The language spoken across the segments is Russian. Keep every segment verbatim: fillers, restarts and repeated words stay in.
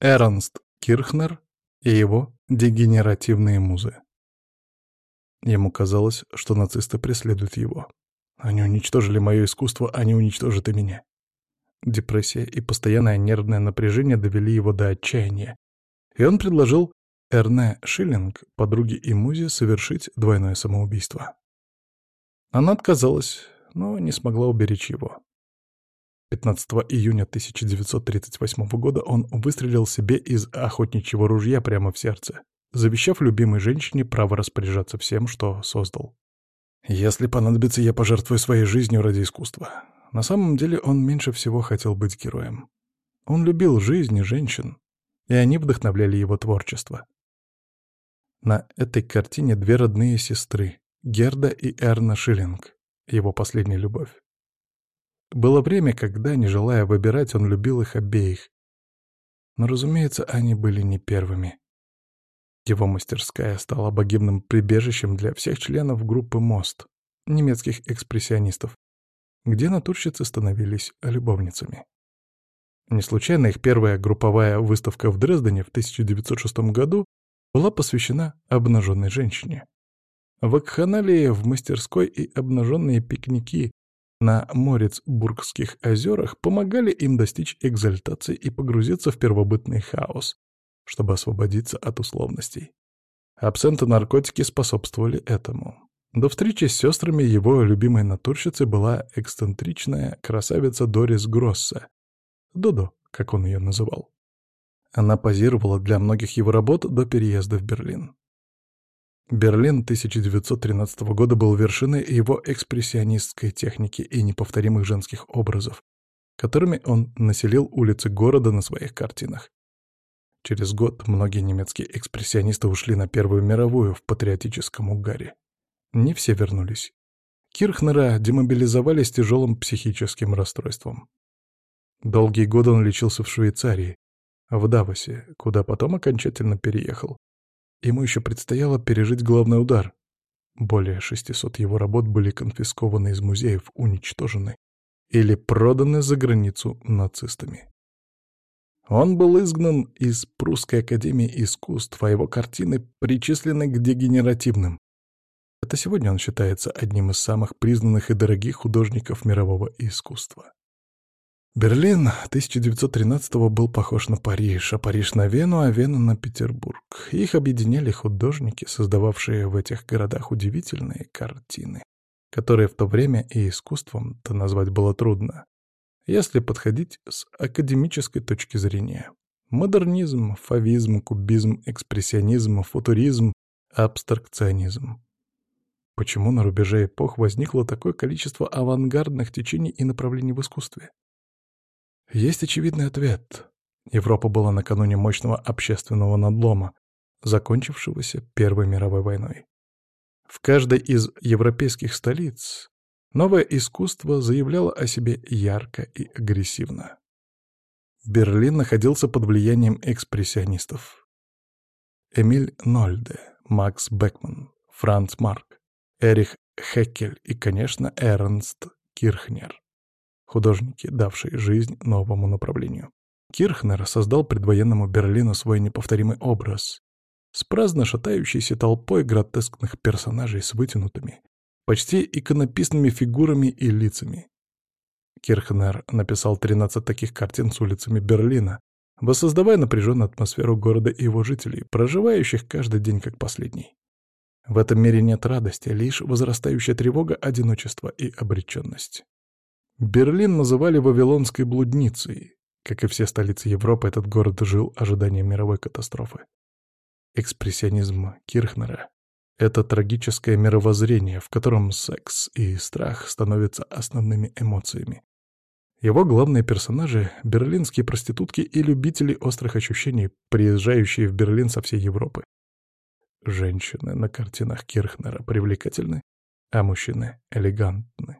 Эрнст Кирхнер и его дегенеративные музы. Ему казалось, что нацисты преследуют его. Они уничтожили мое искусство, они уничтожат и меня. Депрессия и постоянное нервное напряжение довели его до отчаяния, и он предложил Эрне Шиллинг, подруге и музе, совершить двойное самоубийство. Она отказалась, но не смогла уберечь его. пятнадцатого июня тысяча девятьсот тридцать восьмого года он выстрелил себе из охотничьего ружья прямо в сердце, завещав любимой женщине право распоряжаться всем, что создал. «Если понадобится, я пожертвую своей жизнью ради искусства». На самом деле он меньше всего хотел быть героем. Он любил жизнь и женщин, и они вдохновляли его творчество. На этой картине две родные сестры — Герда и Эрна Шиллинг, его последняя любовь. Было время, когда, не желая выбирать, он любил их обеих. Но, разумеется, они были не первыми. Его мастерская стала богемным прибежищем для всех членов группы «Мост», немецких экспрессионистов, где натурщицы становились любовницами. Не случайно их первая групповая выставка в Дрездене в тысяча девятьсот шестом году была посвящена обнаженной женщине. Вакханалии в мастерской и обнаженные пикники на Морицбургских озерах помогали им достичь экзальтации и погрузиться в первобытный хаос, чтобы освободиться от условностей. Абсент и наркотики способствовали этому. До встречи с сестрами его любимой натурщицей была эксцентричная красавица Дорис Гроссе, Додо, как он ее называл. Она позировала для многих его работ до переезда в Берлин. Берлин тысяча девятьсот тринадцатого года был вершиной его экспрессионистской техники и неповторимых женских образов, которыми он населил улицы города на своих картинах. Через год многие немецкие экспрессионисты ушли на Первую мировую в патриотическом угаре. Не все вернулись. Кирхнера демобилизовали с тяжелым психическим расстройством. Долгие годы он лечился в Швейцарии, в Давосе, куда потом окончательно переехал. Ему еще предстояло пережить главный удар. Более шестисот его работ были конфискованы из музеев, уничтожены или проданы за границу нацистами. Он был изгнан из Прусской академии искусств, а его картины причислены к дегенеративным. Это сегодня он считается одним из самых признанных и дорогих художников мирового искусства. Берлин тысяча девятьсот тринадцатого был похож на Париж, а Париж на Вену, а Вена на Петербург. Их объединяли художники, создававшие в этих городах удивительные картины, которые в то время и искусством-то назвать было трудно, если подходить с академической точки зрения. Модернизм, фавизм, кубизм, экспрессионизм, футуризм, абстракционизм. Почему на рубеже эпох возникло такое количество авангардных течений и направлений в искусстве? Есть очевидный ответ. Европа была накануне мощного общественного надлома, закончившегося Первой мировой войной. В каждой из европейских столиц новое искусство заявляло о себе ярко и агрессивно. Берлин находился под влиянием экспрессионистов. Эмиль Нольде, Макс Бекман, Франц Марк, Эрих Хеккель и, конечно, Эрнст Кирхнер. Художники, давшие жизнь новому направлению. Кирхнер создал предвоенному Берлину свой неповторимый образ с праздно шатающейся толпой гротескных персонажей с вытянутыми, почти иконописными фигурами и лицами. Кирхнер написал тринадцать таких картин с улицами Берлина, воссоздавая напряженную атмосферу города и его жителей, проживающих каждый день как последний. В этом мире нет радости, лишь возрастающая тревога, одиночество и обреченность. Берлин называли «Вавилонской блудницей». Как и все столицы Европы, этот город жил ожиданием мировой катастрофы. Экспрессионизм Кирхнера — это трагическое мировоззрение, в котором секс и страх становятся основными эмоциями. Его главные персонажи — берлинские проститутки и любители острых ощущений, приезжающие в Берлин со всей Европы. Женщины на картинах Кирхнера привлекательны, а мужчины элегантны.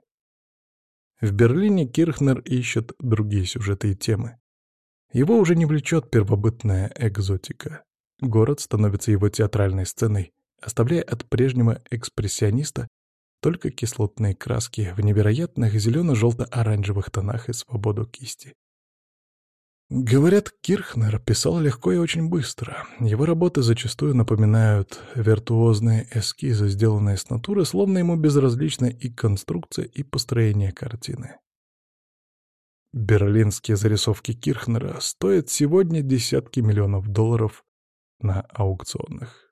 В Берлине Кирхнер ищет другие сюжеты и темы. Его уже не влечет первобытная экзотика. Город становится его театральной сценой, оставляя от прежнего экспрессиониста только кислотные краски в невероятных зелено-желто-оранжевых тонах и свободу кисти. Говорят, Кирхнер писал легко и очень быстро. Его работы зачастую напоминают виртуозные эскизы, сделанные с натуры, словно ему безразлична и конструкция, и построение картины. Берлинские зарисовки Кирхнера стоят сегодня десятки миллионов долларов на аукционах.